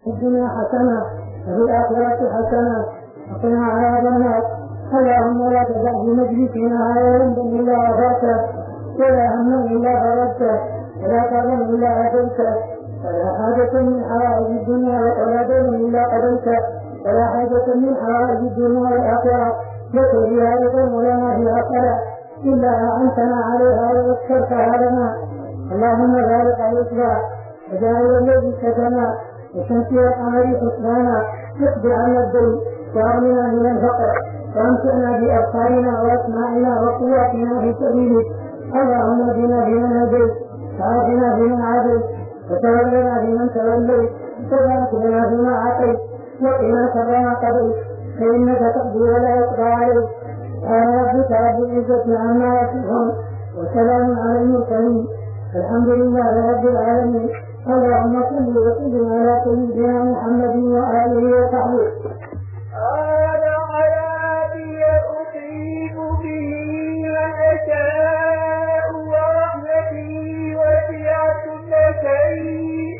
الدنيا حسنة وفي الآخرة حسنة وقنا عذاب النار. اللهم لا تدع في مجلسنا ذنبا إلا غفرته ولا هما إلا فرجته ولا كرما إلا عافيته ولا حاجة من حوائج الدنيا ولا دين إلا قضيته ولا حاجة من حوائج الدنيا والآخرة لك فيها رضا ولنا فيها صلاة إلا أعنتنا عليها ويسرتها لنا. اللهم بارك الإسلام وجعل الذي سكنا وشمس القمر حسبانا واقض عنا الدين واغننا من الفقر وامتعنا بأبصارنا وأسماعنا وقواتنا في سبيلك. اللهم اهدنا فيمن هديت وعافنا فيمن عافيت وتولنا فيمن توليت وبارك لنا فيما أعطيت وقنا شر ما قضيت فإنك تقضي ولا يقضى عليك. سبحان ربك رب العزة عما يصفون وسلام على المرسلين الحمد لله رب العالمين. اللهم صل وسلم على سيدنا محمد وآله وصحبه. هذا حياتي أصيب به من أشاء ورحمتي وسعت كل شيء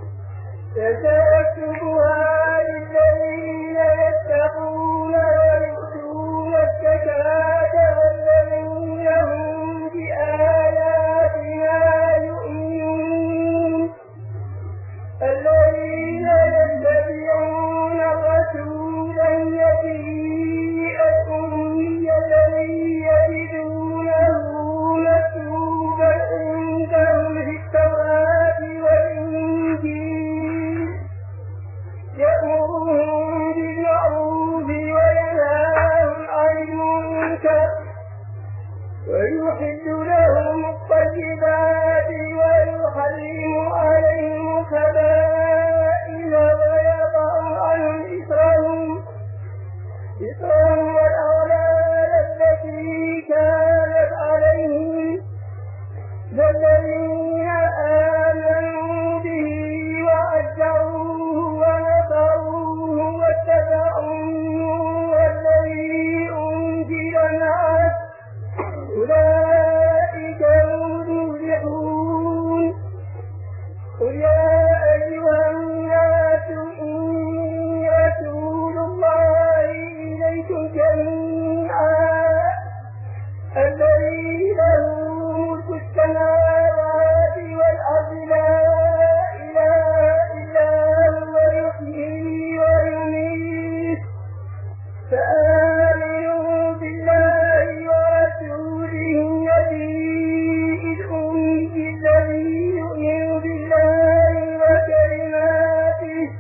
سأكتبها للذين يتقون ويؤتون الزكاة والذين هم بآياتنا يؤمنون الذين يتبعون الرسول النبي الأمي الذي يجدونه مكتوبا عندهم في التوراة والإنجيل يأمرهم بالمعروف وينهاهم عن المنكر ويحل لهم الطيبات ويحرم عليهم الخبائث ويضع عنهم إثرهم والأغلال التي كانت عليهم الذين آمنوا به وعزروه ونصروه واتبعوا النور الذي أنزل معه أولئك هم المفلحون. قل يا أيها الناس إني رسول الله إليكم جميعا الذي له ملك السماوات والأرض لا إله إلا هو يحيي ويميت فآمنوا بالله ورسوله النبي الأمي الذي يؤمن بالله وكلماته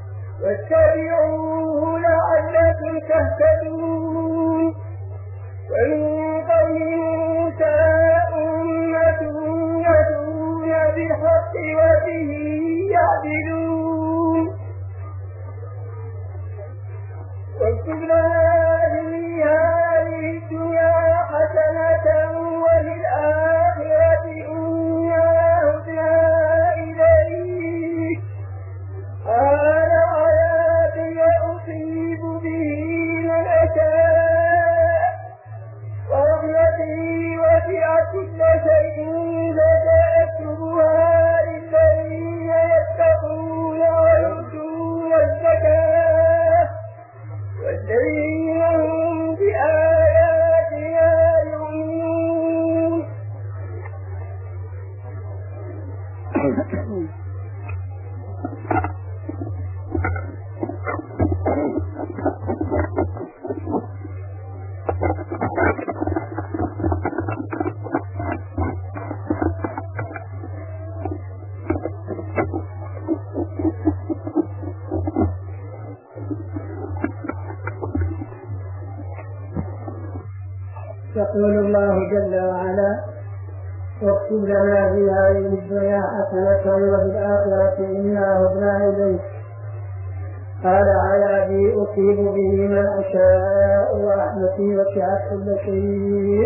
واتبعوه لعلكم تهتدون. ومن قوم موسى أمة يهدون بالحق وبه يعدلون. واكتب لنا في هذه الدنيا حسنة وفي الآخرة إنا هدنا إليك. هذا حياتي أصيب به من أشاء ورحمتي وسعت كل شيء فسأكتبها للذين يتقون ويؤتون الزكاة والذين هم بآياتنا يؤمنون. يقول الله جل وعلا واكتب لنا في هذه الدنيا حسنة وفي الآخرة إنا هدنا إليك. قال عذابي أصيب به من أشاء ورحمتي وسعت كل شيء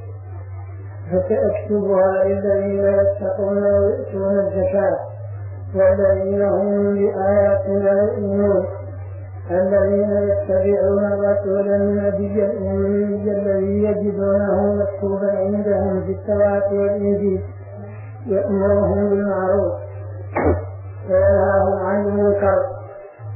فسأكتبها للذين يتقون ويؤتون الزكاة والذين هم بآياتنا يؤمنون الذين يتبعون الرسول النبي الأمي الذي يجدونه مكتوبا عندهم في التوراة والإنجيل يأمرهم بالمعروف وينهاهم عن المنكر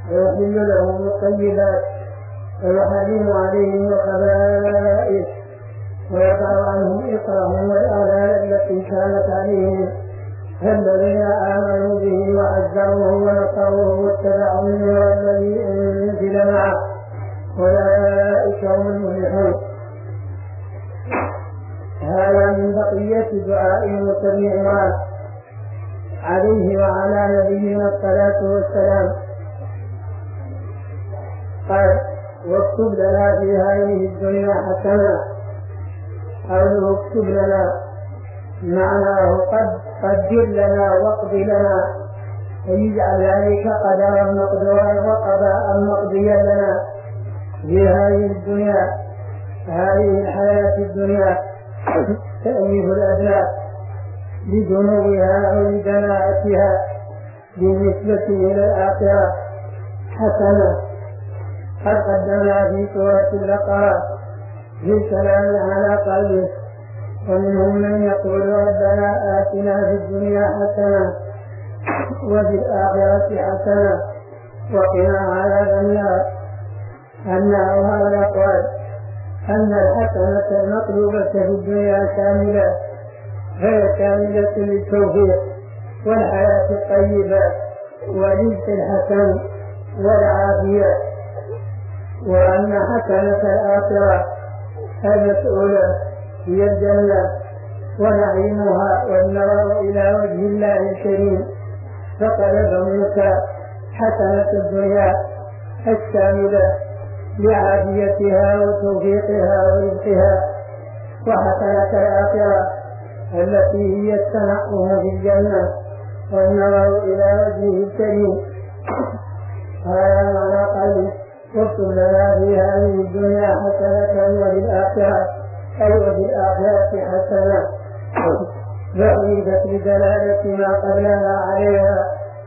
ويحل لهم الطيبات ويحرم عليهم الخبائث ويضع عنهم إصرهم والأغلال التي كانت عليهم. فالذين آمنوا به وعزروه ونصروه واتبعوا النور الذي أنزل معه أولئك هم المفلحون. هذا من بقية دعاء موسى عمران عليه وعلى نبينا الصلاة والسلام. قال: واكتب لنا في هذه الدنيا حسنة. قوله اكتب لنا معناه قدر لنا واقض لنا، ويجعل ذلك قدرا مقدورا وقضاء مقضيا لنا في هذه الدنيا، هذه الحياة الدنيا. تأليف الأبناء لذنوبها أو لدناءتها بالنسبة إلى الآخرة حسنة. قد قدمنا في سورة البقرة في الكلام على قلبه، ومنهم من يقول ربنا آتنا في الدنيا حسنة وفي الآخرة حسنة وقنا عذاب النار. هذا الأقوال أن الحسنة المطلوبة في الدنيا كاملة، هي كاملة للتوفيق والحياة الطيبة ورزق الحسن والعافية، وأن حسنة الآخرة المسؤولة هي الجنة ونعيمها والنظر إلى وجه الله الكريم. فطلب موسى حسنة الدنيا الشاملة لعافيتها وتوفيقها ورزقها، وحسنة الآخرة التي هي التنعم في الجنة والنظر إلى وجهه الكريم. هذا معنى قوله واكتب لنا في هذه الدنيا حسنة وفي الآخرة، أي وفي الآخرة حسنة، فأريدت بدلالة ما قبلها عليها.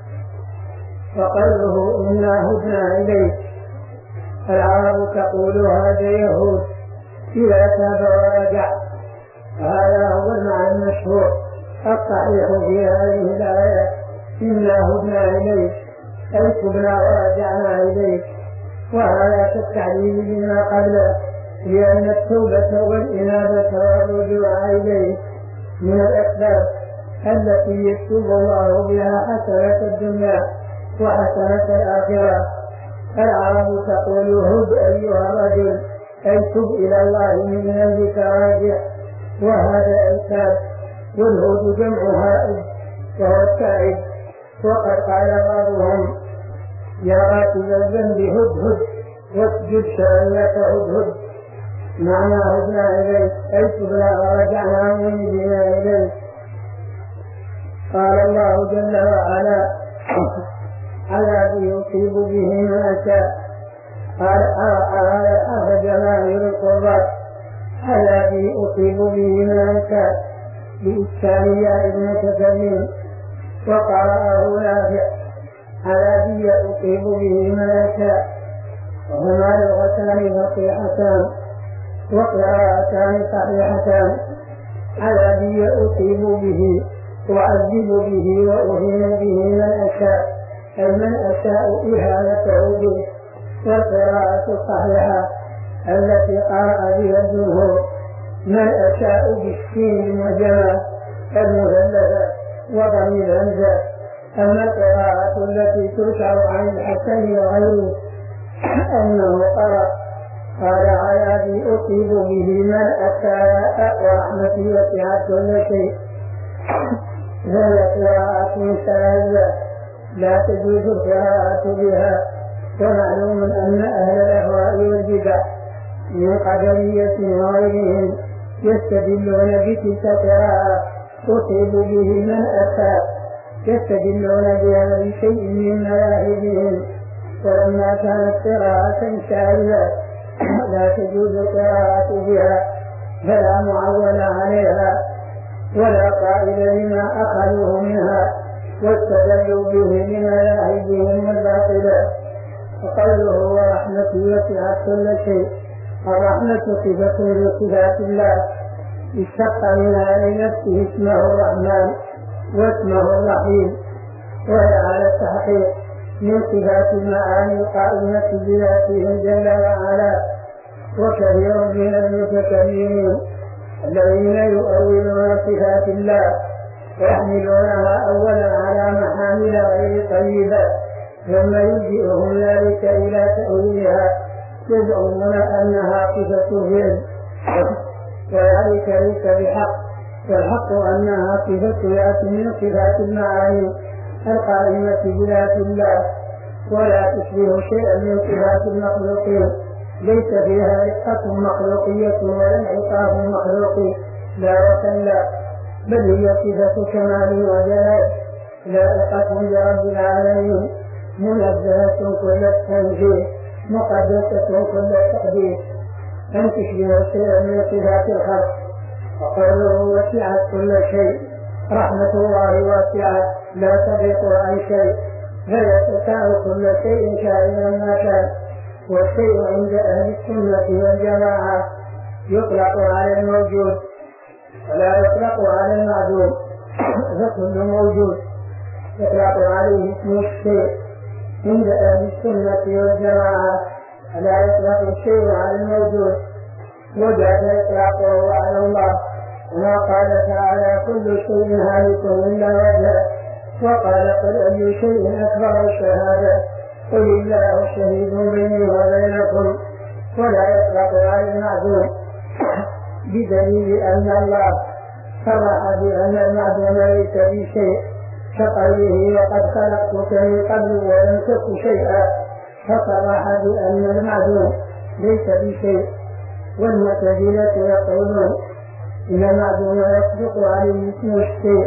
وقوله إنا هدنا إليك، العرب تقول هذا يهود إذا تاب ورجع. هذا هو المعنى المشهور الصحيح في هذه الآية: إنا هدنا إليك أي تبنا ورجعنا إليك. وهذا كالتعليل بما قبله، لأن التوبة والإنابة والرجوع إليه من الأسباب التي يكتب الله بها حسنة الدنيا وحسنة الآخرة. العرب تقول هد أيها الرجل أي تب إلى الله من ذنبك راجع، وهذا التاب، والهد جمع هائد وهو التائب. وقد قال بعضهم يا راتب الذنب هدهد واسجد شأنك هدهد. معنى هدنا إليك أي تبنا ورجعنا منيبنا إليك. قال الله جل وعلا: عذابي يصيب به من أشاء. قال هذا جماهير القرآن: عذابي أصيب به من أشاء بإسكان ياء المتكلم. وقرأه نافع: عذابي أصيب به من أشاء. وهما لغتان فصيحتان وقراءتان صحيحتان: عذابي أصيب به وأعذب به وأهين به من أشاء، أي من أشاء إهانته به. والقراءة الصحيحة التي قرأ بها الجمهور: من أشاء بالسين وجمع المثلثة وضم الهمزة. أما القراءة التي ترفع عن الحسن وغيره أنه قرأ قال: عذابي أصيب به من أشاء ورحمتي وسعت كل شيء. هذه قراءة شاذة لا تجوز القراءة بها. ومعلوم أن أهل الأهواء والبدع من قدرية وغيرهم يستدلون بتلك القراءة أصيب به من أشاء، يستدلون بها بشيء من مذاهبهم. ولما كانت قراءة شاذة لا تجوز القراءة بها فلا معول عليها ولا قائل لما أخذوه منها واستدلوا به لمذاهبهم الباطلة. وقوله ورحمتي وسعت كل شيء: الرحمة صفة من صفات الله، اشتق منها لنفسه اسمه الرحمن واسمه الرحيم، وهي على التحقيق من صفات المعاني القائمة بذاته جل وعلا. وكثير من المتكلمين الذين يؤولون صفات الله ويحملونها أولا على محامل غير طيبة ثم يلجئهم ذلك إلى تأويلها يزعمون أنها صفة فعل وذلك ليس بحق، والحق أنها صفة ذات من صفات المعاني القائمة بذات الله ولا تشبه شيئا من صفات المخلوقين، ليس فيها رقة مخلوقية ولا انعطاف مخلوقي لا وكلا، بل هي صفة كمال وجلال لائقة برب العالمين منزهة كل التنزيه مقدسة كل التقديس، أن تشبه شيئا من صفات الخلق. وقوله وسعت كل شيء، رحمة الله واسعة لا تضيق عن شيء، فيتسع كل شيء كائنا ما كان. والشيء عند أهل السنة والجماعة يطلق على الموجود ولا يطلق على المعدوم، فكل موجود يطلق عليه اسم الشيء. عند أهل السنة والجماعة لا يطلق الشيء على الموجود، وجاء إطلاقه على الله، وما قال تعالى كل شيء هالك إلا وجهه، وقال قل أي شيء أكبر الشهادة قل الله شهيد بيني وبينكم. ولا يطلق على المعدوم بدليل أن الله صرح بأن المعدوم ليس بشيء كقوله وقد خلقتك من قبل ولم تك شيئا، فصرح بأن المعدوم ليس بشيء. والمعتزلة يقولون إن المعدوم يصدق عليه اسم الشيء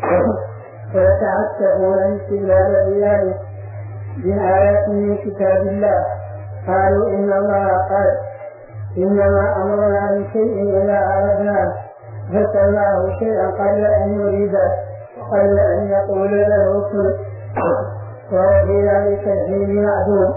ويتعسفون الاستدلال بذلك من آيات من كتاب الله. قالوا إن الله قال إنما أمرنا بشيء إذا أردناه فسماه شيئا قبل أن يريده وقبل أن يقول له كن، وفي ذلك الحين معدوم.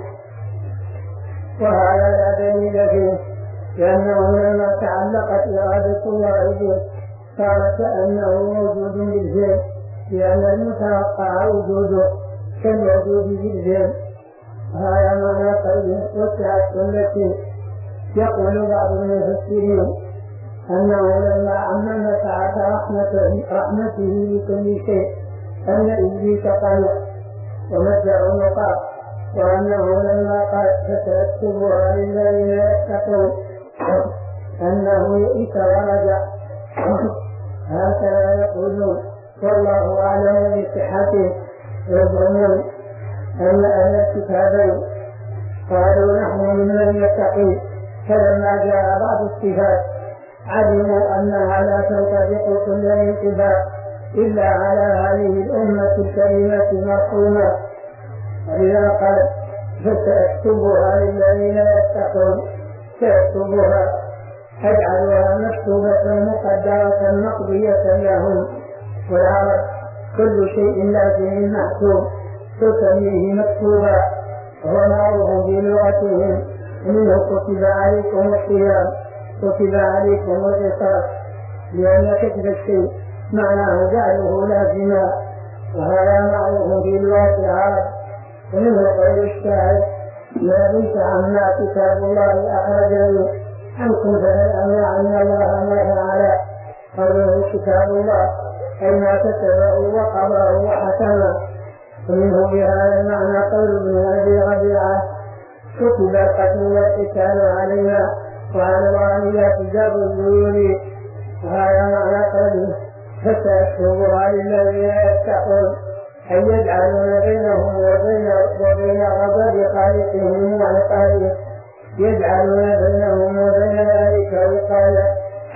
وهذا لا دليل فيه، لأنه لما تعلقت إرادة الله به صار كأنه موجود بالذهن، لأن المتوقع وجوده كالوجود بالذهن. هذا معنى قوله وسعت كل شيء. يقول بعض المفسرين أنه لما عمم سعة رحمته لكل شيء أن إبليس قنع ومد عنقه، وأنه لما قال فتكتبها للذين يتقون أنه يئس ورجع. هكذا يقولون والله أعلم بصحته. يزعمون أن أهل الكتابين قالوا نحن ممن يتقي، فلما جاء بعض الصفات علموا أنها لا تنطبق كل انطباق إلا على هذه الأمة الكريمة المرحومة، ولذا قال فسأكتبها للذين يتقون. سأكتبها أجعلها مكتوبة مقدرة مقضية لهم، والعرب كل شيء لازم محسوب تسميه مكتوبا، وهو معروف بلغتهم. منه كتب عليكم الصيام كتب عليكم القصاص، لأن كتب الشيء معناه جعله لازما، وهذا معروف بلغة العرب. ومنه قول الشاعر ما بيت عما كتاب الله أخرجني عنكم فهل أن الله ما فعل. قوله كتاب الله أي ما كتبه وقضاه وحكمه. ومنه بهذا المعنى قول ابن أبي ربيعة كتب القتل والقتال علينا وعلى الله لا تجاب الديون. وهذا معنى قوله فسأكتبها للذين يتقون، أن يجعلون بينهم وبين غضب خالقهم وعقابه، يجعلون بينهم وبين ذلك وقاية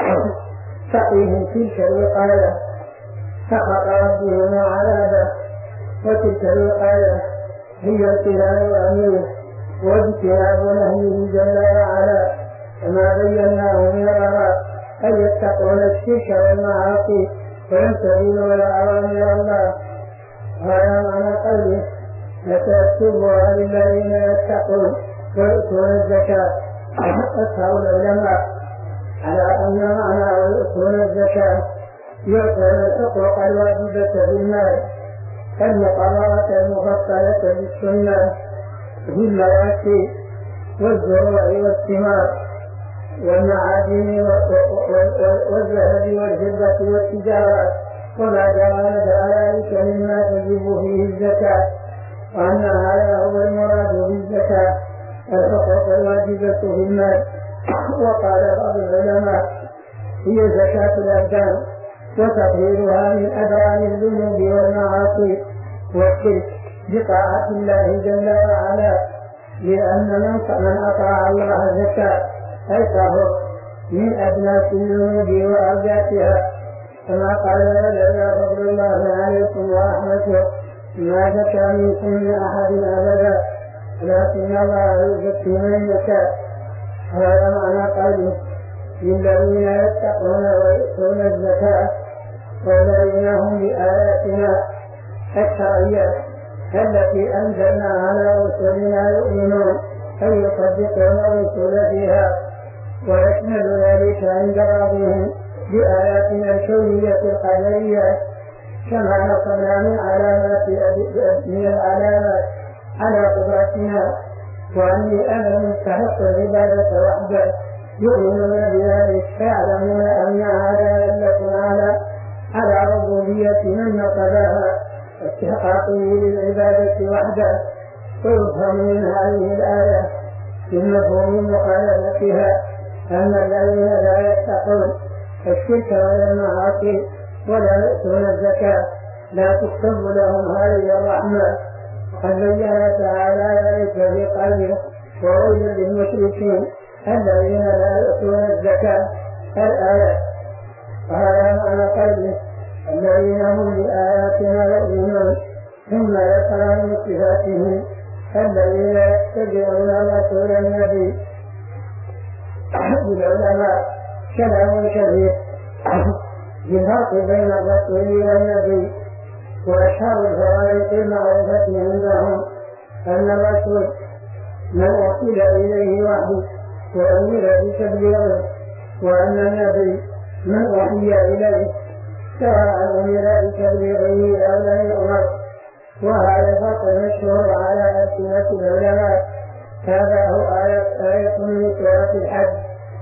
تقيهم تلك الوقاية سخط ربهم وعذابه. وتلك الوقاية هي امتثال أمره واجتناب نهيه جل وعلا، كما بيناه مرارا أن يتقون الشرك والمعاصي ويمتثلون أوامر الله. هذا معنى قوله لتكتبها للذين يتقون ويؤتون الزكاة. أكثر العلماء على أن معنى ويؤتون الزكاة يؤتون الحقوق الواجبة بالمال المقررة المفصلة بالسنة في المواشي والزروع والثمار والمعادن والذهب والفضة والتجارة وما جرى ذلك مما تجب فيه الزكاة، وأن هذا هو المراد بالزكاة الحقوق الواجبة في المال. وقال بعض العلماء هي زكاة الأبدان وتطهيرها من أدران الذنوب والمعاصي والشرك بطاعة الله جل وعلا، لأن من أطاع الله زكاة أي طهر من أدناس الذنوب وأرجاتها، كما قال لنا فضل الله عليكم ورحمته ما زكى منكم من أحد أبدا لكن الله يزكي من يشاء. هذا معنى قوله للذين يتقون ويؤتون الزكاة والذين هم بآياتنا الشرعية التي أنزلنا على رسلنا يؤمنون أي يصدقون الرسل فيها، ويشمل ذلك عند بعضهم بآياتنا الكونية القدرية كما نصبنا من العلامات على قدرتنا، وأني أنا مستحق العبادة وحده يؤمنون بذلك فيعلمون أن هذا دلة على ربوبية من نصبها واستحقاقه للعبادة وحده. ويفهم من هذه الآية من مفهوم مخالفتها أن الذين لا يتقون الشرك ولا المعاصي ولا يؤتون الزكاة لا تكتب لهم هذه الرحمة، وقد بين تعالى ذلك في قوله وويل للمشركين الذين لا يؤتون الزكاة الآية. وهذا معنى قوله الذين هم بآياتنا يؤمنون، ثم ذكر من صفاتهم الذين يتبعون رسول النبي. العلماء كلام كثير بالفرق بين الرسول والنبي، وأشهر الفوارق المعروفة عندهم أن الرسول من أرسل إليه وحي وأمر بتبليغه، وأن النبي من وحي إليه سواء أمر بتبليغه أو لم يؤمر. وهذا الفرق مشهور على ألسنة العلماء. هذا هو آية من سورة الحج،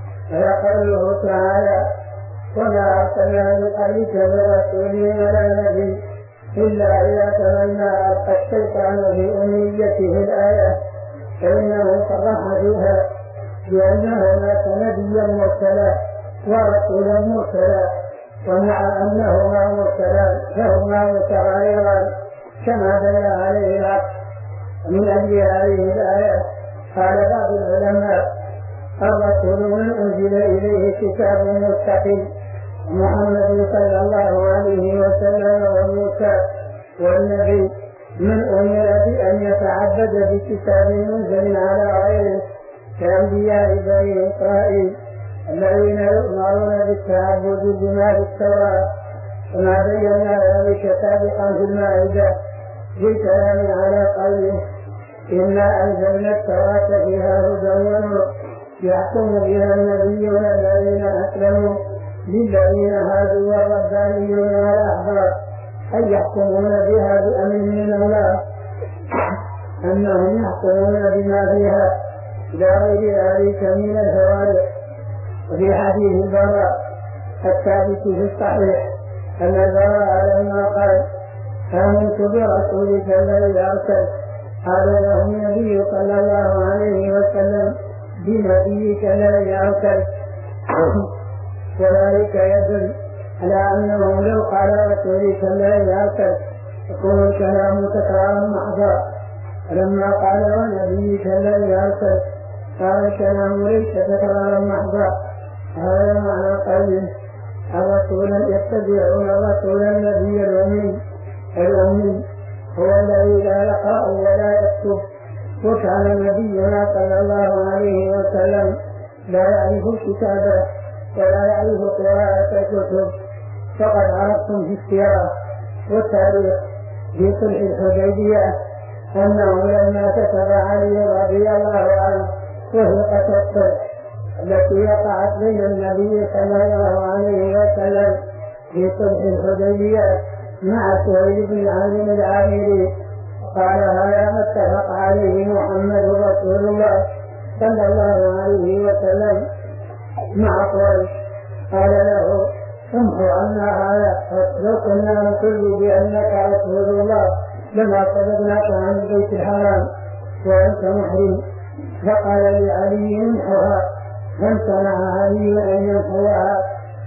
فقوله تعالى وما أرسلنا من قبلك من رسول ولا نبي إلا إذا تمنى ألقى الشيطان في أمنيته الآية، فإنه صرح فيها بأنه مات نبيا مرسلا ورسولا مرسلا، ومع أنهما مرسلان فهما متغايران كما دل عليه العقل. من أجل هذه الآية قال بعض العلماء الرسول من أنزل إليه كتاب مستقيم، محمد صلى الله عليه وسلم وموسى، والنبي من أمر بأن يتعبد بكتاب منزل على غيره كأنبياء بني إسرائيل الذين يؤمرون بالتعبد بما في التوراة، كما بينا ذلك سابقا في المائدة بالكلام على قوله إنا أنزلنا التوراة فيها هدى ونور يحكم بها النبيون الذين أسلموا للذين هادوا والربانيون والأحبار، أي يحكمون بها بأمر من الله أنهم يحكمون بما فيها إلى غير ذلك من الفوارق. وفي حديث البراء الثابت في الصحيح أن البراء لما قال آمنت برسولك الذي أرسلت قال له النبي صلى الله عليه وسلم بنبيك الذي أرسلت، وذلك يدل على أنه لو قال رسولك الذي أرسلت يكون الكلام تكرارا محضا، فلما قال ونبيك الذي أرسلت قال الكلام ليس تكرارا محضا. هذا معنى قوله الرسول يتبعون الرسول النبي الأمي هو الذي لا يقرأ ولا يكتب، وكان نبينا صلى الله عليه وسلم لا يعرف الكتاب ولا يعرف قراءة الكتب. فقد عرفتم في السيرة والتاريخ في صلح الحديبية أنه لما كتب علي رضي الله عنه وثيقة الصلح التي وقعت بين النبي صلى الله عليه وسلم في صلح الحديبية مع سهيل بن عامر العامري، قال هذا ما اتفق عليه محمد رسول الله صلى الله عليه وسلم مع قريش. قال له امحو عنا هذا، لو كنا نقول بأنك رسول الله لما صدقناك عن البيت الحرام وأنت محرم. فقال لعلي امحوها، فامتنع علي أن يمحوها،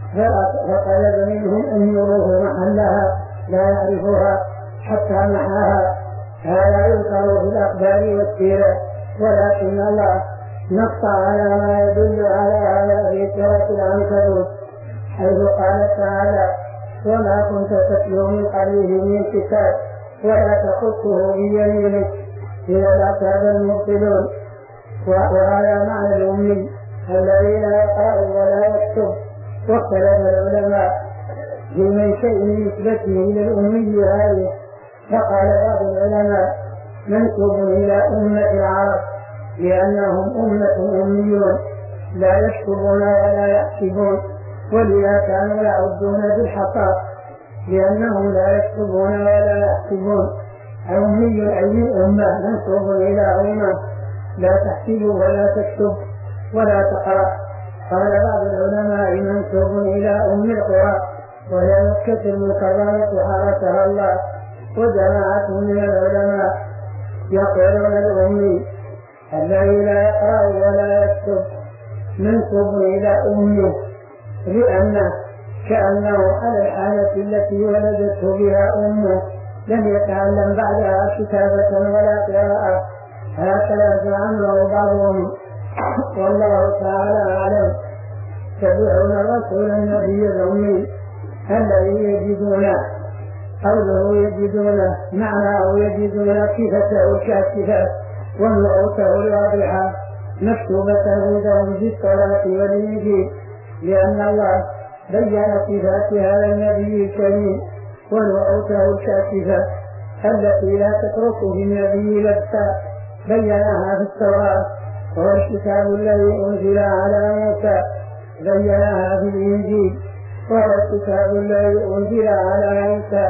فطلب منهم أن يروه محلها لا يعرفها حتى محاها. هذا يذكر في الأخبار والسيرة، ولكن الله نص على ما يدل على هذا في سورة العنكبوت، حيث قال تعالى وما كنت تتلو من قبله من كتاب ولا تخصه بيمينك إذا لارتاب المبطلون. وهذا معنى الأمي الذي لا يقرأ ولا يكتب. واختلف العلماء في من شيء نسبته إلى الأمي هذه، فقال بعض العلماء منسوب إلى أمة العرب لأنهم أمة أميون لا يكتبون ولا يحسبون، ولذا كانوا يعدون بالحقائق لأنهم لا يكتبون ولا يحسبون. أمي أي أمة منسوب إلى أمة لا تحسب ولا تكتب ولا تقرأ. قال بعض العلماء منسوب إلى أم القرى وهي مكة المكرمة حرسها الله. وجماعة من العلماء يقولون الأمي الذي لا يقرأ ولا يكتب منسوب إلى أمه، لأنه كأنه على الحالة التي ولدته بها أمه لم يتعلم بعدها كتابة ولا قراءة، هكذا زعمه بعضهم والله تعالى أعلم. تبعون الرسول النبي الأمي الذي يجدونه، قوله يجدونه معناه يجدون كيفته الكاشفة ونعوته الواضحة مكتوبة عندهم في التوراة والإنجيل، لأن الله بين صفات هذا النبي الكريم ونعوته الكاشفة التي لا تترك في النبي لبسا، بينها في التوراة، وهو الكتاب الذي أنزل على موسى بينها في الإنجيل، وهو الكتاب الذي أنزل على عيسى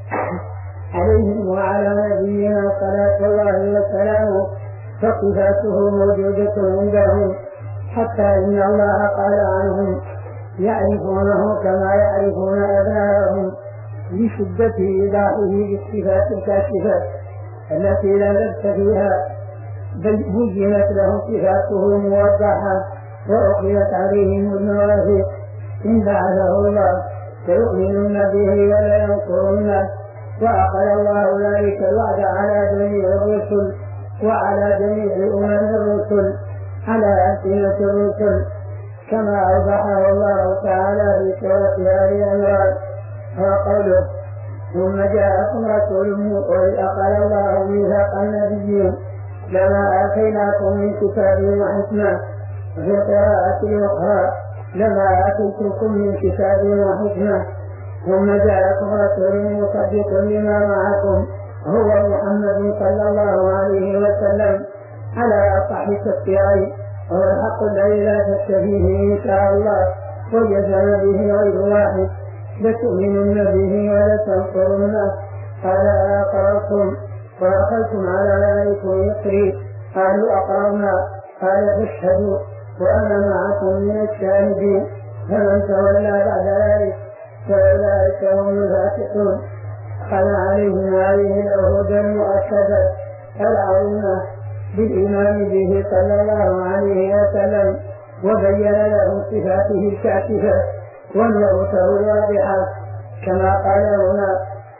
عليهم وعلى نبينا صلاة الله وسلامه، فصفاته موجودة عندهم حتى إن الله قال عنهم يعرفونه كما يعرفون أبناءهم، لشدة إيضاحه بالصفات الكاشفات التي لا لبس فيها، بل بينت لهم صفاته موضحة وأخذت عليهم المواثيق إن بعثه الله فيؤمنون به ولا ينصرونه. وأخذ الله ذلك الوعد على جميع الرسل وعلى جميع أمم الرسل على ألسنة الرسل، كما أوضحه الله تعالى في سورة آل عمران وقوله ثم جاءكم رسول وإذ أخذ الله ميثاق النبيين لما آتيناكم من كتاب وحكمة، وفي القراءة الأخرى لما آتيتكم من كتاب وحكمة. ثم جاءكم رسول مصدق لما معكم هو محمد صلى الله عليه وسلم على أصح التفسيرين، وهو الحق الذي لا شك فيه إن شاء الله، وجزم به غير واحد، لتؤمنن به ولتنصرنه. قال أقررتم وأخذتم على ذلك يسري؟ قالوا أقررنا. قال فاشهدوا وأنا معكم من الشاهدين. فمن تولى بعد ذلك فأولئك هم الفاسقون. قال عليهم هذه العهود المؤكدة العظيمة بالإيمان به صلى الله عليه وسلم، وبين لهم صفاته الكاشفة ونعوته الواضحة، كما قال هنا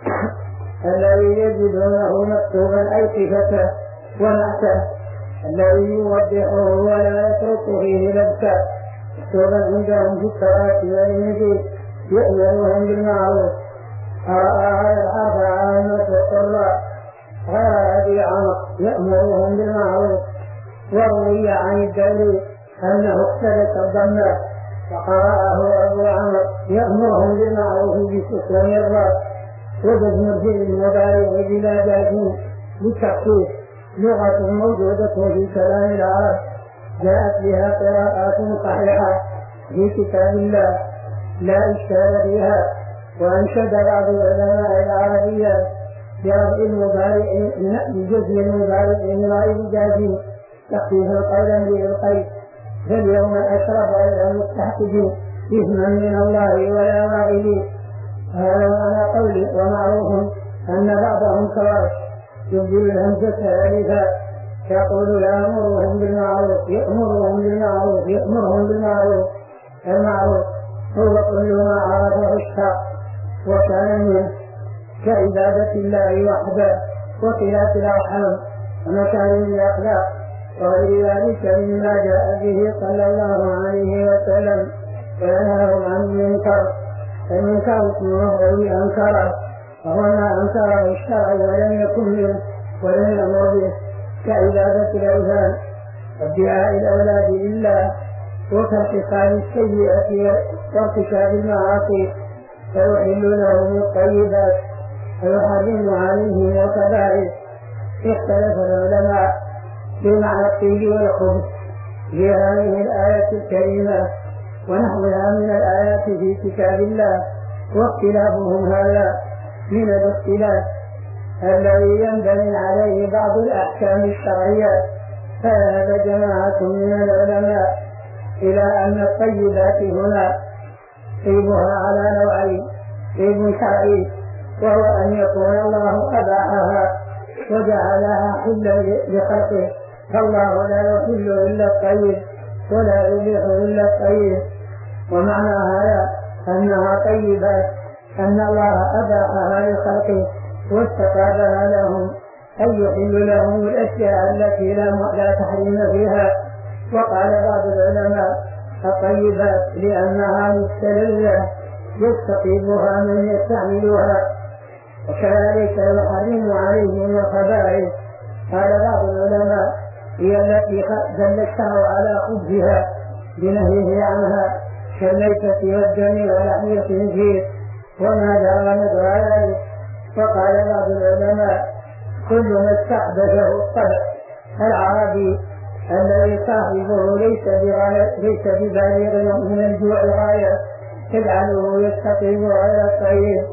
الذي يجدونه مكتوبا أي صفته ونعته الذي يوضحه ولا يترك فيه لبسا، مكتوبا عندهم في التوراة والإنجيل يأمرهم بالمعروف. هذا الحرف عامة القراء غير أبي عمرو يأمرهم بالمعروف. وروي عن الدليل أنه اختلف الضمة فقرأه أبو عمرو يأمرهم بالمعروف بسكون الراء وجزم الفعل المضارع بلا جازم للتخفيف، لغة موجودة في كلام العرب جاءت بها قراءات صحيحة في كتاب الله لا إشكال فيها، وأنشد بعض العلماء العربية بجزء المبارك من غير جازم تخفيفا قولا بالقيد. فاليوم أشرف على المستحقين إثما من الله ولا غائب. هذا معنى قولي. ومعروف أن بعضهم كواش يبدل الهمزة ألفا يقول يأمرهم بالمعروف يأمرهم بالمعروف. المعروف هو كل ما عرفه الشرع وكان منه كعبادة الله وحده وصلة الأرحام ومكارم الأخلاق وغير ذلك مما جاء به صلى الله عليه وسلم. وينهى عن المنكر اسمه أنكره وهو ما أنكره الشرع ولم يكن منه ولم يأمر به كعبادة الأوثان وادعاء الأولاد لله وكالخصال السيئة وارتكاب المعاصي فيحل لهم الطيبات ويحرم عليهم الكبائر. اختلف العلماء في معنى الطيب والخبث في هذه الآية الكريمة ونحوها من الآيات في كتاب الله، واختلافهم هذا من الاختلاف الذي ينبني عليه بعض الأحكام الشرعية. فذهب جماعة من العلماء إلى أن الطيبات هنا طيبها على نوعين: طيب شرعي وهو أن يكون الله أباحها وجعلها حلا لخلقه، فالله لا يحل إلا الطيب ولا يبيح إلا الطيب. ومعنى هذا أنها طيبات أن الله أباحها لخلقه واستقابها لهم أن يحل لهم الأشياء التي لا تحريم فيها. وقال بعض العلماء الطيبات لأنها مستلزة يستطيبها من يستعملها، وكذلك يحرم عليهم الخبائث. قال بعض العلماء هي التي دل الشرع على خبزها بنهيه عنها كالميتة والدم ولحم الخنزير وما جرى مثل ذلك. وقال بعض العلماء كل ما استحدثه الطبع العربي الذي صاحبه ليس ببالغ من الجوع غاية تجعله يستطيب على الطيب،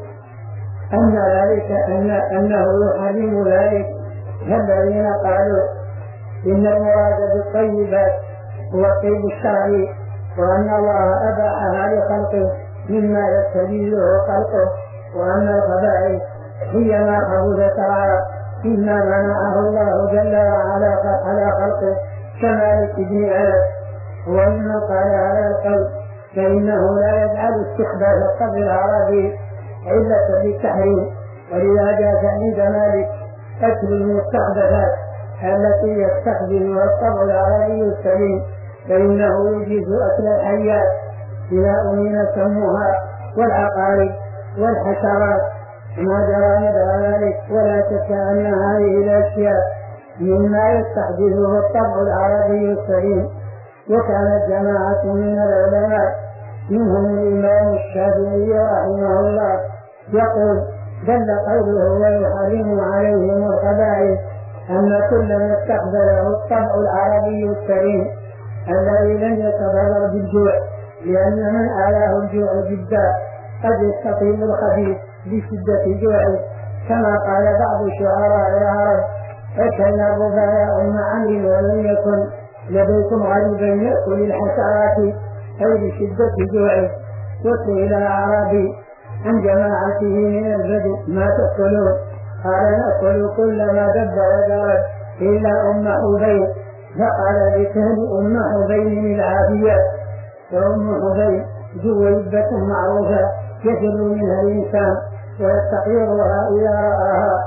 أن ذلك أنه يحرم ذلك. الذين قالوا إن المراد بالطيبات هو الطيب الشرعي وأن الله أباحها لخلقه مما يستجيزه خلقه، وأن الخبائث هي ما خبث تعالى مما منعه الله جل وعلا على خلقه كمالك ابن آدم. ومن قال على القلب فإنه لا يجعل استخدام الطبع العربي علة بالتحريم، ولذا جاء عند مالك أكل المستحدثات التي يستخدمها الطبع العربي السليم، فإنه يجيز أكل الحيات إذا أمين سمها والعقارب والحشرات ما جرى مدى ذلك. ولا شك أن هذه الأشياء مما يستحدثه الطبع العربي السليم. وكانت جماعة من العلماء منهم الإمام الشافعي رحمه الله يقول دل قوله ويحرم عليهم الخبائث أن كل ما استقبله الطبع العربي السليم الذي لم يتضرر بالجوع، لأن من آلاه الجوع جدا قد يستطيب الخبيث بشدة جوعه، كما قال بعض شعراء العرب فكان الربايا عمري ولم يكن لديكم غريبا يأكل الحشرات أي بشدة جوعه. وسئل الأعرابي عن جماعته من البدو ما تأكلون؟ قال نأكل كل ما دب ودرج إلا أم حبين. فقال بكهن أم حبين العافية. وأم حبين جويبة معروفة يفر منها الإنسان ويستقيرها إذا رآها.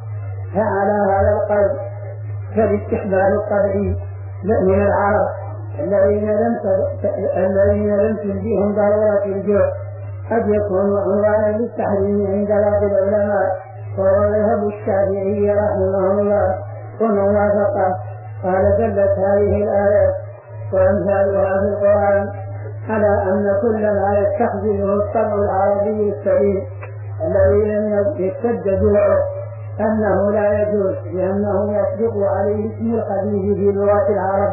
فعلى هذا القلب فالاستحباب الطبيعي من العرب الذين لم تنجيهم ضرورة الجوع قد يكون عنوانا للتحريم عند بعض العلماء، وهو مذهب الشافعي رحمه الله ومن وافقه. قال دلت هذه الآيات وأمثالها في القرآن على أن كل ما يستخدمه الطبع العربي السليم الذي لم يشتد جوعه أنه لا يجوز، لأنه يصدق عليه اسم الخبيث في لغة العرب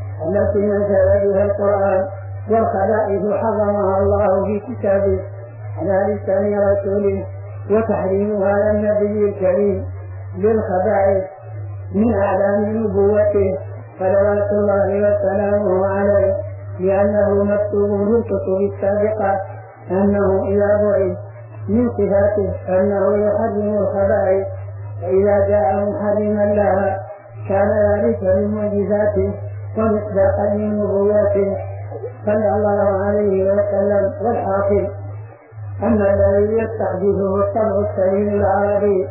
التي نزل بها القرآن، والخبائث حرمها الله في كتابه على لسان رسوله، وتحريمها على النبي الكريم للخبائث من أعلام نبوته صلوات الله وسلامه عليه، لأنه مكتوب في الكتب السابقة أنه إذا بعث من صفاته أنه يحرم الخبائث، فإذا جاء محرما لها كان ذلك من معجزاته ومصداقا لنبوته صلى الله عليه وسلم. والحاصل أن الذي يستحدثه الطبع السليم العربي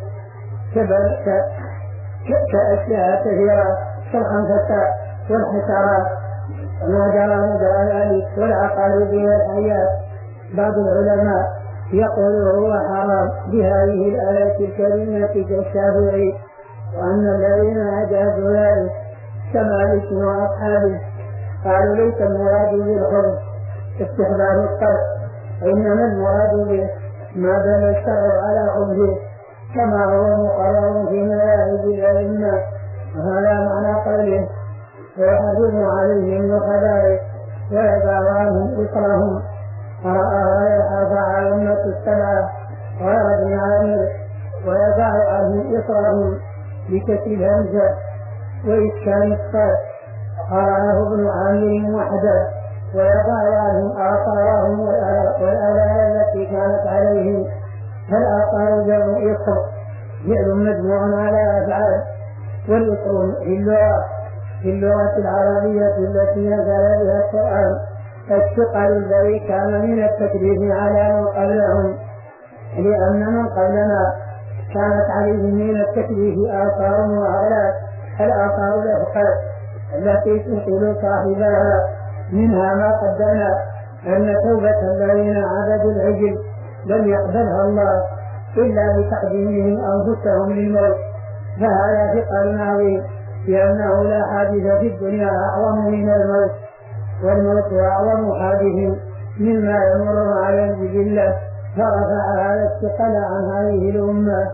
كأشياء كثيرة كالخنفساء والحشرات وما جرى مجرى ذلك والعقارب والحيات. بعض العلماء يقول هو حرام بهذه الآية الكريمة كالشافعي، وأن الذين أجازوا ذلك كمالك وأصحابه قالوا ليس المراد بالخبز استحباب الطرف، وإنما المراد به ما دل الشرع على خبزه كما هو مقرر في مذاهب الأئمة. وهذا معنى قوله ويحرم عليهم الخبائث ويدع عنهم إصرهم. قرأها يحافى على أمة السبعة غير ابن عامر ويدع عنهم إصرهم بكسر الهمزة وإسكان الصاد. قرأه ابن عامر وحده ويضع عنهم آثارهم والآلام التي كانت عليهم. فالآثار جمع إصر فعل مجموع على أفعال، والإصر في اللغة العربية التي نزل بها القرآن الثقل الذي كان من التكليف على من قبلهم، لأن من قبلنا كانت عليهم من التكليف آثار وأغلال. الآثار الأفعال التي تنقل صاحبها منها ما قدمنا أن توبة الذين عبدوا العجل لم يقبلها الله إلا بتقديمهم أنفسهم للموت، فهذا ثقل عظيم، لأنه لا حادث في الدنيا أعظم من الموت، والموت أعظم حادث مما يمر على الجبلة، فرفع هذا الثقل عن هذه الأمة.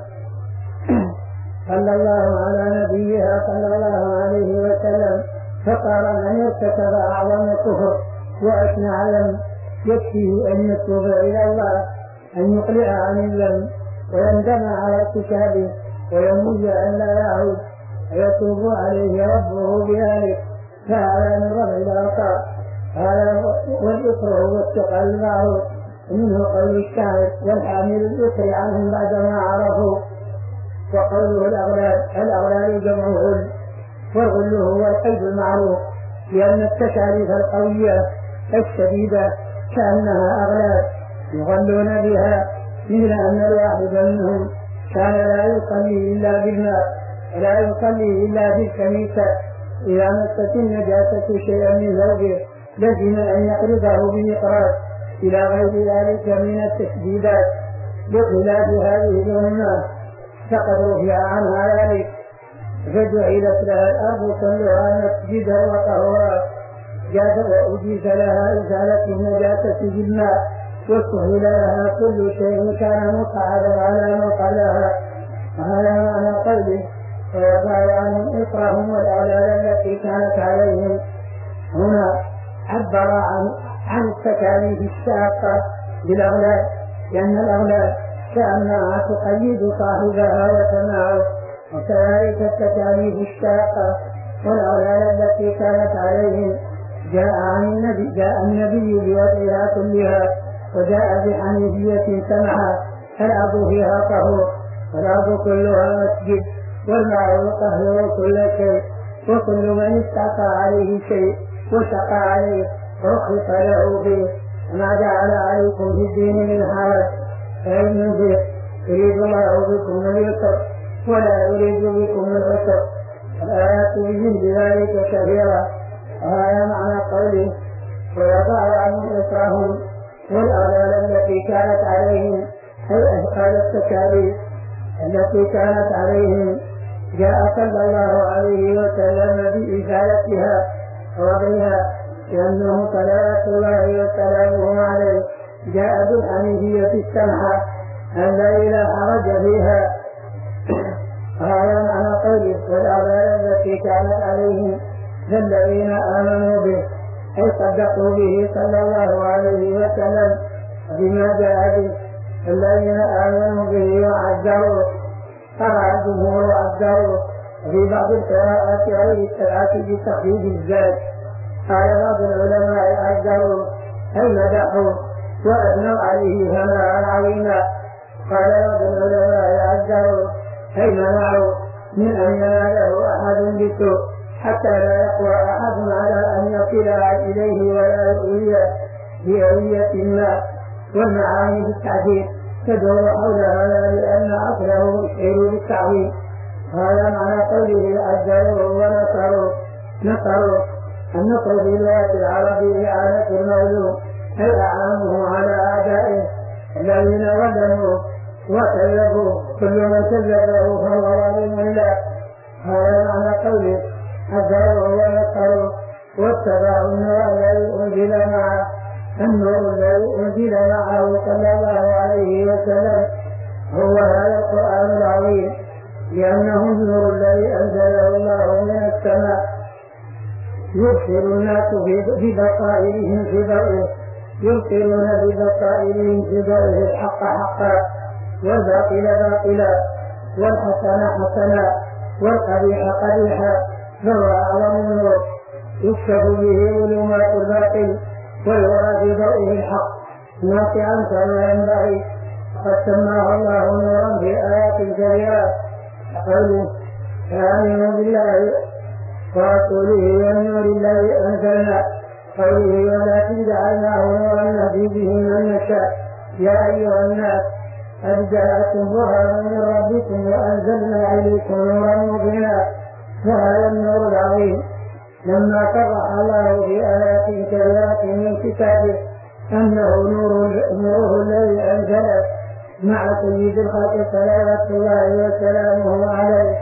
صلى الله على نبيها صلى الله عليه وسلم، فقال من ارتكب أعظم كفر وأثنى علم يكفيه أن يتوب إلى الله، أن يقلع عن الذنب ويندم على ارتكابه ويموج أن لا يعود ويتوب عليه ربه بذلك. فهذا من رفع العطاء، هذا والإصر هو الثقل المعروف، ومنه قول الشاعر والحامل الإصر عنهم بعدما عرفوا. وقوله الأغلال جمع غل، والغل هو القيد المعروف، لأن التكاليف القوية الشديدة كأنها أغلال يغلون بها، مثل أن الواحد منهم كان لا يصلي إلا بالماء ولا يصلي إلا بالكنيسة، إذا مست النجاسة شيئا من ثوبه لزم أن يقرضه بمقراض إلى غير ذلك من التشديدات. بخلاف هذه الأمة فقد رفع عنها ذلك، فجعلت لها الأرض كلها مسجدا وطهورا، وأجيز لها إزالة النجاسة بالماء، وسهل لها كل شيء كان مصعدا على من قبلها. وهذا معنى قوله ويضع عنهم إصرهم والأغلال التي كانت عليهم. هنا عبر عن التكاليف الشاقة بالأغلال، لأن الأغلال كأنها تقيد صاحبها وتمنعه، وكذلك التكاليف الشاقة والأغلال التي كانت عليهم جاء النبي بوضعها كلها، وجاء بحنيفية سمحة الأرض فيها طهور، والأرض كلها مسجد، والماء يطهر كل شيء، وكل من استقى عليه شيء وشقى عليه رخص له فيه، ما جعل عليكم في الدين من حرج، فإن يريد الله بكم اليسر ولا يريد بكم العسر. الآيات من ذلك كثيرة. وهذا معنى قوله ويضع عنهم إصرهم والأغلال التي كانت عليهم، أي أثقال التكاليف التي كانت عليهم. جاء صلى الله عليه وسلم بإزالتها ووضعها، لأنه صلوات الله وسلامه عليه جاء بالحنيفية السمحة التي لا حرج فيها. هذا معنى قوله والأغلال التي كانت عليهم فالذين آمنوا به، أي صدقوا به صلى الله عليه وسلم بما جاء به الذين آمنوا به وعزروه. قرأ الجمهور وعزروه. في بعض القراءات غير السبعة بتخفيف الزاد. قال بعض العلماء عزروه أي مدحوه وأثنوا عليه ثناء عظيما. قال بعض العلماء عزروه أي منعوا من أن يناله أحد بسوء حتى لا يقوى أحد على أن يصل إليه ولا يؤويه بأوية ما. والمعاني بالتعذيب تدور حول هذا لأن أصله يشعر بالتعظيم. هذا معنى قوله عزروه ونصروه. النصر في اللغة العربية إعانة المظلوم أي أعانه على أعدائه الذين ظلموه وكذبوا. كل من كذبه فهو ظالم له. هذا معنى قوله عزروه ونصروه واتبعوا النور الذي أنزل معه. النور الذي أنزل معه صلى الله عليه وسلم هو هذا القرآن العظيم، لأنه النور الذي أنزله الله من السماء يبصر الناس ببصائرهم في ضوئه. يبصرون ببصائرهم في ضوئه الحق حقا والباطل باطلا والحسن حسنا والقبيح قبيحا. فهو أعظم النور يكشف به ظلمات الباطل ويرى بضوئه الحق ناطعا كما ينبغي. قد سماه الله نورا في آيات كثيرة قوله آمنوا بالله ورسوله والنور الذي أنزلنا. قوله ولكن جعلناه نورا نهدي به من نشاء. يا أيها الناس قد جاءكم برهان من ربكم وأنزلنا إليكم نورا مبينا. وهذا النور العظيم لما صرح الله في آيات كثيرة من كتابه أنه نوره الذي أنزله مع سيد الخلق صلوات الله وسلامه عليه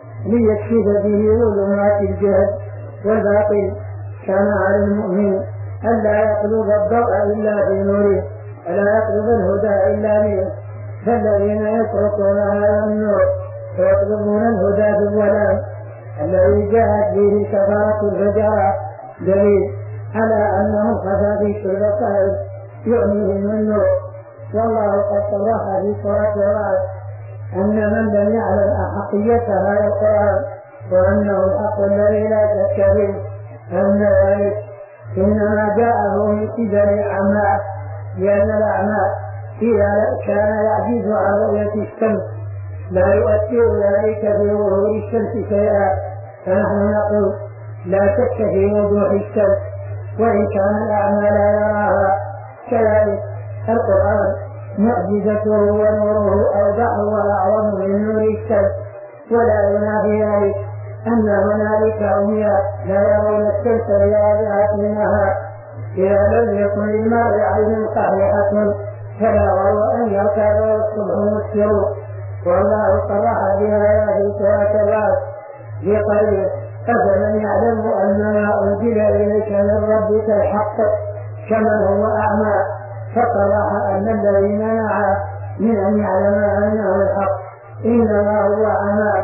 ليكشف به ظلمات الجهل والباطل. كان على المؤمن ألا يطلب الضوء إلا في نوره ولا يطلب الهدى إلا منه. فالذين يتركون هذا النور ويطلبون الهدى في الظلام الذي جاءت به كفارة الفجار دليل على أنهم خفافيش البصائر يؤمنهم النور. والله قد صرح في سورة الرعد أن من لم يعلم أحقية هذا القرآن وأنه الحق الذي لا شك فيه أن ذلك إنما جاءه من قبل الأعمى، لأن الأعمى إذا كان يعجز عن رؤية الشمس لا يؤثر ذلك في ظهور الشمس شيئا. فنحن نقول لا شك في وضوح الشمس وإن كان الأعمى لا يراها. كذلك القرآن معجزته ونوره أوضح وأعظم من نور الشمس، ولا ينافي ذلك أن هنالك أمياء لا يرون الشمس لرابعة النهار. إذا لم يكن للمرء عين صحيحة فلا وهو أن يركب الصبح مسكر. والله صرح بها في سورة الرعد بقوله أفمن يعلم أنما أنزل إليك من ربك الحق كمن هو أعمى. فصرح أن الذين منع من أن يعلم أنه الحق إنما هو أعمى.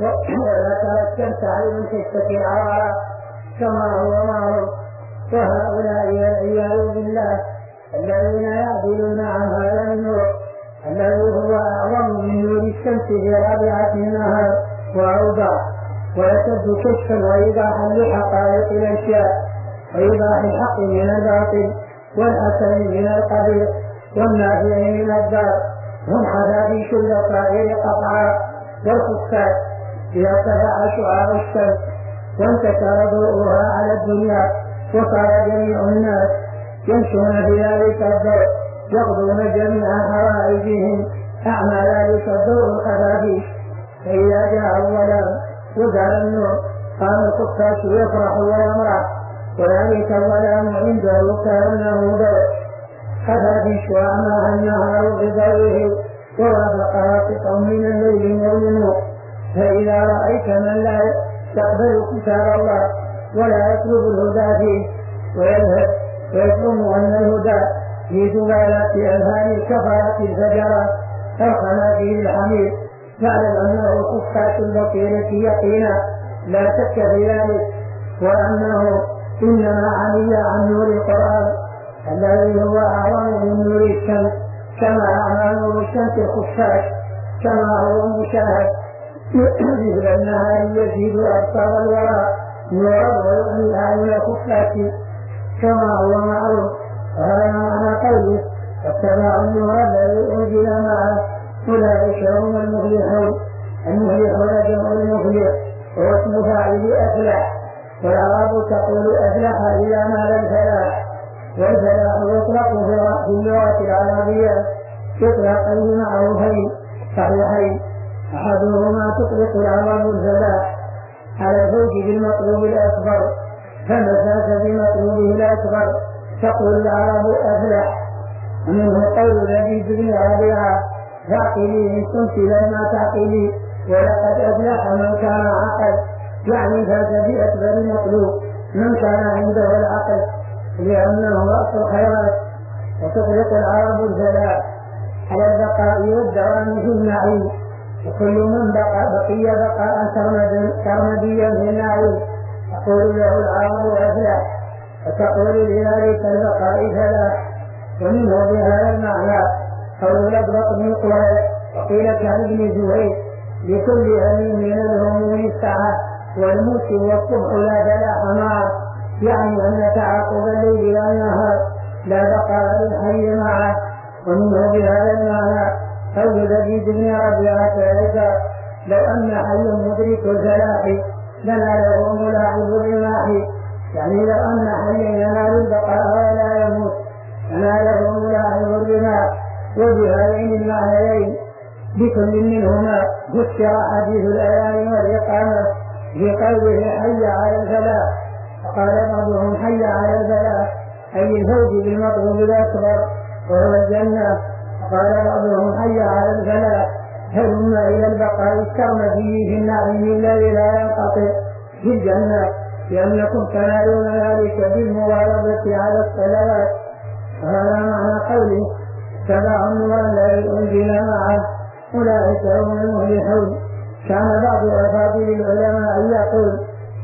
وذكر الشمس عين تستطيعها كما هو معروف. وهؤلاء والعياذ بالله الذين يعدلون عن هذا النور الذي هو أعظم من نور الشمس في رابعة النهار وأوضح ويشد كشفا وإيضاحا لحقائق الأشياء وإيضاح الحق من الباطل والحسن من القبيح والنافع من الضار. هم حدائق البصائر قطعا والخفاف إذا ارتفع شعاع الشمس وانتشر ضوءها على الدنيا وصار جميع الناس يمشون في ذلك الضوء يقضون جميع حوائجهم أعمى ذلك الضوء الخفافيش. فإذا جاء الظلام وزال النور قام الخفاش يفرح ويمرح وذلك الظلام عنده كأنه ضوء خفافيش وأعماها النهار بضوئه ووافقها قطع من الليل مظلم. فإذا رأيت من لا يقبل كتاب الله ولا يطلب الهدى فيه ويذهب ويزعم أن الهدى في زبالة أذهان الكفرة الفجرة الخنازير الحمير فاعلم أنه خفاش البصيرة يقينا لا شك في ذلك، وأنه إنما عمي عن نور القرآن الذي هو أعظم من نور الشمس كما أعمال الشمس الخفاش كما هو مشاهد مثل النهار يزيد أبصار الورى نورا ويؤمن أعين الخفاش كما هو معروف. وهذا معنى قوله واتبعوا النور الذي أنزل معه أولئك هم المفلحون. المفلحون جمع المفلح وهو اسم فاعل أفلح، والعرب تقول أفلح إذا نال الفلاح. والفلاح يطلق في اللغة العربية إطلاقين معروفين صحيحين، أحدهما تطلق العرب الفلاح على الفوز بالمطلوب الأكبر، فمساك بمطلوبه الأكبر تقول العرب أفلح. ومنه قول لبيد بن ربيعة تعقلي إن كنت لما تعقلي ولقد أفلح من كان عقل، يعني فاز بأكبر المطلوب من كان عنده العقل، لأنه رأس الخيرات. وتطلق العرب الفلاح على البقاء والدوام في النعيم، وكل من بقي بقاء سرمديا في النعيم تقول له العرب أفلح، وتقول لذلك البقاء فلاح. ومنه بهذا المعنى قول الأبرق بن قريش وقيل كعب بن زهير لكل أمين من الهموم الساعة والموت والصبح لا فلاح معه، يعني أن تعاقب الليل والنهار لا بقاء للحي معه. ومنه بهذا المعنى قول لبيد بن ربيعة أيضا لو أن حي مدرك الفلاح لناله ملاعب الرماح، يعني لو أن حيا ينال البقاء ولا يموت لناله ملاعب الرماح. وبهذين المعنيين بكل منهما ذكر حديث الأذان والإقامة في قوله حي على الفلاح، وقال بعضهم حي على الفلاح أي الفوز بالمطلوب الأكبر وهو الجنة، وقال بعضهم حي على الفلاح هلم إلى البقاء السرمدي في النعيم الذي لا ينقطع في الجنة، لأنكم تنالون ذلك بالمواظبة على الصلوات. وهذا معنى قوله اتبعوا النور الذي أنزل معه أولئك هم المفلحون. كان بعض أفاضل العلماء يقول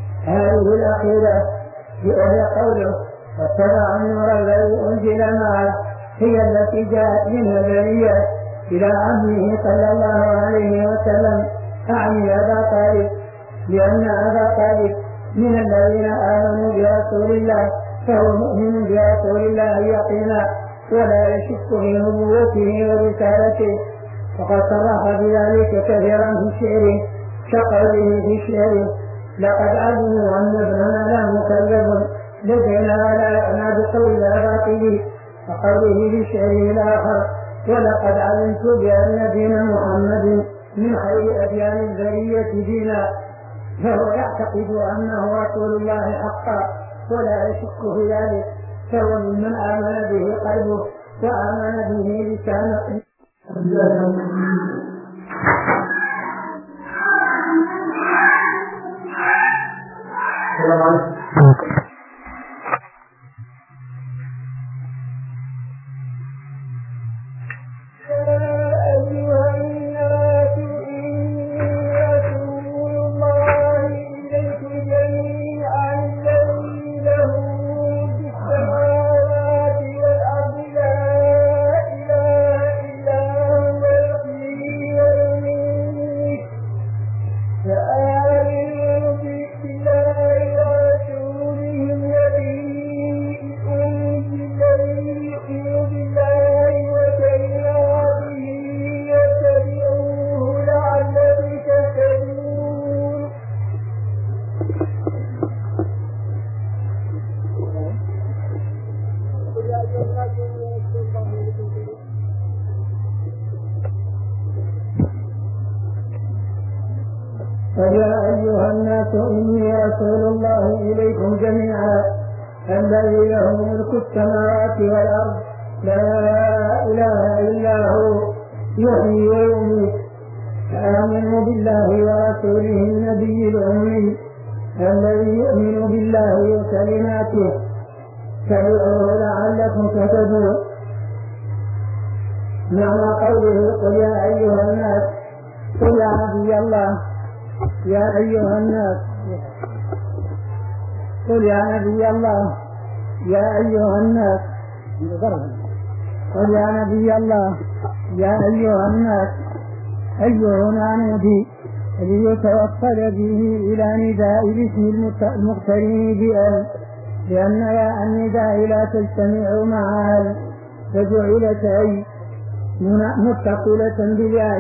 هذه الأخيرة وهي قوله واتبعوا النور الذي أنزل معه هي التي جاءت منها البرية إلى عمه صلى الله عليه وسلم، أعني أبا طالب، لأن أبا طالب من الذين آمنوا برسول الله فهو مؤمن برسول الله يقينا ولا يشك في نبوته ورسالته. وقد صرح بذلك كثيرا في شعره كقوله في شعره لقد علموا أن ابننا لا مكذب لدينا لا يعنى بقول باطله. وقوله في شعره الآخر ولقد علمت بأن دين محمد من خير أديان البرية دينا، فهو يعتقد أنه رسول الله حقا ولا يشك في ذلك، فهو ممن آمن به قلبه وآمن به لسانه. فيا أيها الناس إني رسول الله إليكم جميعا الذي له ملك السماوات والأرض لا إله إلا هو يحيي ويميت. فآمنوا بالله ورسوله النبي الأمي الذي يؤمن بالله وكلماته فادعوه لعلكم تهتدون. معنى قوله قل يا أيها الناس قل يا نبي الله يا أيها الناس قل يا نبي الله يا أيها الناس قل يا نبي الله يا أيها الناس أيهنا نودي ليتوصل به إلى نداء باسم المقترن بأل، لأن يا النداء لا تجتمع مع أل، فجعلت أي متصلة بالياء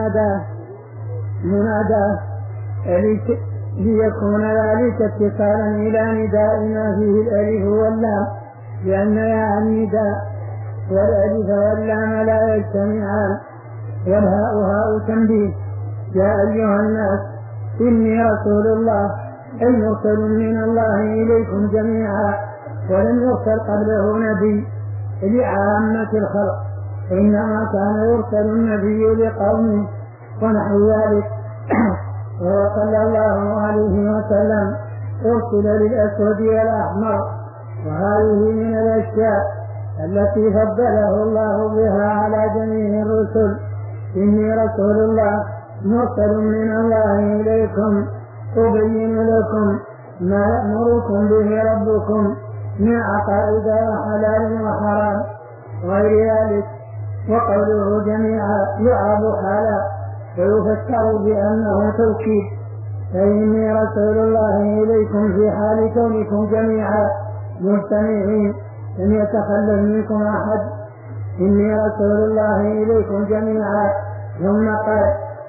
منادى ليكون ذلك اتصالا إلى نداء ما فيه الألف واللام، لأن يا النداء والألف واللام لا يجتمعان، والهاء هاء تنبيه. يا أيها الناس إني رسول الله المرسل من الله إليكم جميعا، ولم يرسل قبله نبي لعامة الخلق، إنما كان يرسل النبي لقومه ونحو ذلك. وهو صلى الله عليه وسلم أرسل للأسود والأحمر، وهذه من الأشياء التي فضله الله بها على جميع الرسل. إني رسول الله مرسل من الله إليكم أبين لكم ما يأمركم به ربكم من عقائد وحلال وحرام غير ذلك. وقوله جميعا يعرب حالا ويفسر بأنه توكيد، فإني رسول الله إليكم في حال كونكم جميعا مجتمعين لم يتخلف منكم أحد. إني رسول الله إليكم جميعا، ثم قال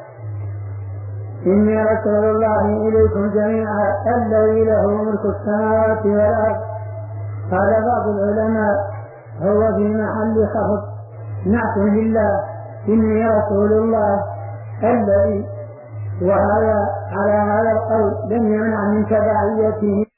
إني رسول الله إليكم جميعا الذي له ملك السماوات والأرض. قال بعض العلماء هو في محل خفض نعت لله إني رسول الله الذي، وهذا على هذا القول لم يمنع من تبعيته